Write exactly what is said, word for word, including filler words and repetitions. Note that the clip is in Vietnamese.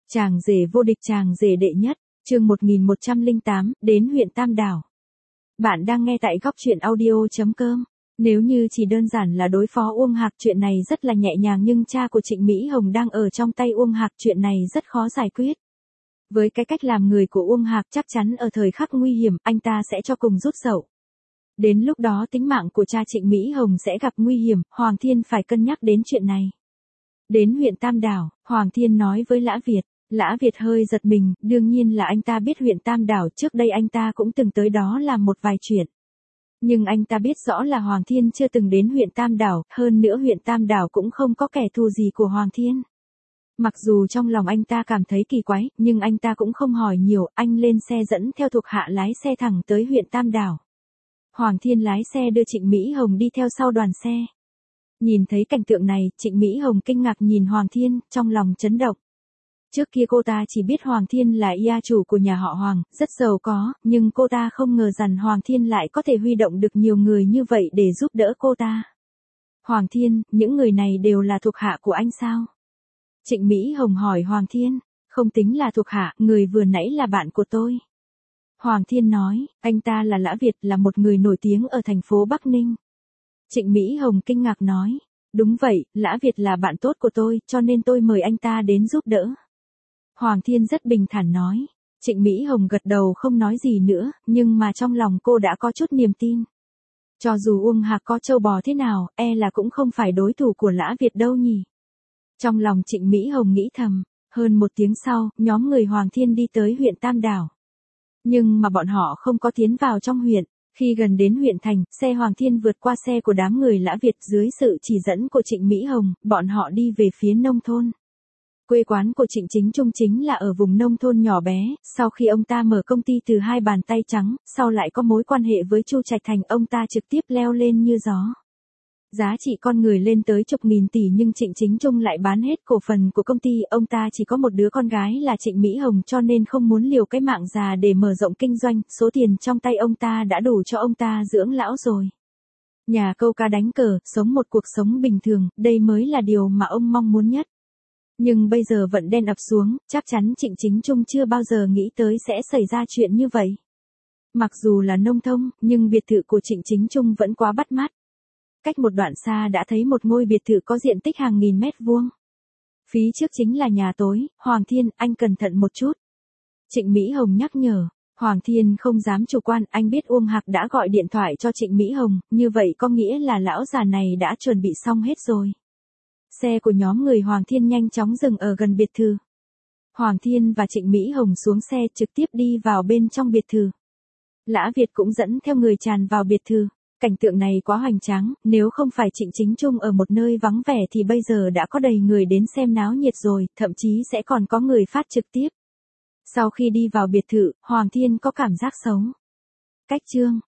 Chàng rể vô địch, chàng rể đệ nhất, chương một nghìn một trăm lẻ tám, đến huyện Tam Đảo. Bạn đang nghe tại góc truyện audio chấm com. Nếu như chỉ đơn giản là đối phó Uông Hạc, chuyện này rất là nhẹ nhàng, nhưng cha của Trịnh Mỹ Hồng đang ở trong tay Uông Hạc, chuyện này rất khó giải quyết. Với cái cách làm người của Uông Hạc, chắc chắn ở thời khắc nguy hiểm, anh ta sẽ cho cùng rút dậu. Đến lúc đó tính mạng của cha Trịnh Mỹ Hồng sẽ gặp nguy hiểm, Hoàng Thiên phải cân nhắc đến chuyện này. Đến huyện Tam Đảo, Hoàng Thiên nói với Lã Việt. Lã Việt hơi giật mình, đương nhiên là anh ta biết huyện Tam Đảo, trước đây anh ta cũng từng tới đó làm một vài chuyện. Nhưng anh ta biết rõ là Hoàng Thiên chưa từng đến huyện Tam Đảo, hơn nữa huyện Tam Đảo cũng không có kẻ thù gì của Hoàng Thiên. Mặc dù trong lòng anh ta cảm thấy kỳ quái, nhưng anh ta cũng không hỏi nhiều, anh lên xe dẫn theo thuộc hạ lái xe thẳng tới huyện Tam Đảo. Hoàng Thiên lái xe đưa Trịnh Mỹ Hồng đi theo sau đoàn xe. Nhìn thấy cảnh tượng này, Trịnh Mỹ Hồng kinh ngạc nhìn Hoàng Thiên, trong lòng chấn động. Trước kia cô ta chỉ biết Hoàng Thiên là gia chủ của nhà họ Hoàng, rất giàu có, nhưng cô ta không ngờ rằng Hoàng Thiên lại có thể huy động được nhiều người như vậy để giúp đỡ cô ta. Hoàng Thiên, những người này đều là thuộc hạ của anh sao? Trịnh Mỹ Hồng hỏi Hoàng Thiên. Không tính là thuộc hạ, người vừa nãy là bạn của tôi. Hoàng Thiên nói, anh ta là Lã Việt, là một người nổi tiếng ở thành phố Bắc Ninh. Trịnh Mỹ Hồng kinh ngạc nói, đúng vậy, Lã Việt là bạn tốt của tôi, cho nên tôi mời anh ta đến giúp đỡ. Hoàng Thiên rất bình thản nói. Trịnh Mỹ Hồng gật đầu không nói gì nữa, nhưng mà trong lòng cô đã có chút niềm tin. Cho dù Uông Hạc có trâu bò thế nào, e là cũng không phải đối thủ của Lã Việt đâu nhỉ. Trong lòng Trịnh Mỹ Hồng nghĩ thầm. Hơn một tiếng sau, nhóm người Hoàng Thiên đi tới huyện Tam Đảo. Nhưng mà bọn họ không có tiến vào trong huyện. Khi gần đến huyện thành, xe Hoàng Thiên vượt qua xe của đám người Lã Việt, dưới sự chỉ dẫn của Trịnh Mỹ Hồng, bọn họ đi về phía nông thôn. Quê quán của Trịnh Chính Trung chính là ở vùng nông thôn nhỏ bé, sau khi ông ta mở công ty từ hai bàn tay trắng, sau lại có mối quan hệ với Chu Trạch Thành, ông ta trực tiếp leo lên như gió. Giá trị con người lên tới chục nghìn tỷ, nhưng Trịnh Chính Trung lại bán hết cổ phần của công ty, ông ta chỉ có một đứa con gái là Trịnh Mỹ Hồng, cho nên không muốn liều cái mạng già để mở rộng kinh doanh, số tiền trong tay ông ta đã đủ cho ông ta dưỡng lão rồi. Nhà câu cá đánh cờ, sống một cuộc sống bình thường, đây mới là điều mà ông mong muốn nhất. Nhưng bây giờ vận đen ập xuống, chắc chắn Trịnh Chính Trung chưa bao giờ nghĩ tới sẽ xảy ra chuyện như vậy. Mặc dù là nông thôn, nhưng biệt thự của Trịnh Chính Trung vẫn quá bắt mắt. Cách một đoạn xa đã thấy một ngôi biệt thự có diện tích hàng nghìn mét vuông. Phía trước chính là nhà tối. Hoàng Thiên, anh cẩn thận một chút. Trịnh Mỹ Hồng nhắc nhở. Hoàng Thiên không dám chủ quan, anh biết Uông Hạc đã gọi điện thoại cho Trịnh Mỹ Hồng, như vậy có nghĩa là lão già này đã chuẩn bị xong hết rồi. Xe của nhóm người Hoàng Thiên nhanh chóng dừng ở gần biệt thự. Hoàng Thiên và Trịnh Mỹ Hồng xuống xe trực tiếp đi vào bên trong biệt thự. Lã Việt cũng dẫn theo người tràn vào biệt thự. Cảnh tượng này quá hoành tráng, nếu không phải Trịnh Chính Trung ở một nơi vắng vẻ thì bây giờ đã có đầy người đến xem náo nhiệt rồi, thậm chí sẽ còn có người phát trực tiếp. Sau khi đi vào biệt thự, Hoàng Thiên có cảm giác xấu. Cách chương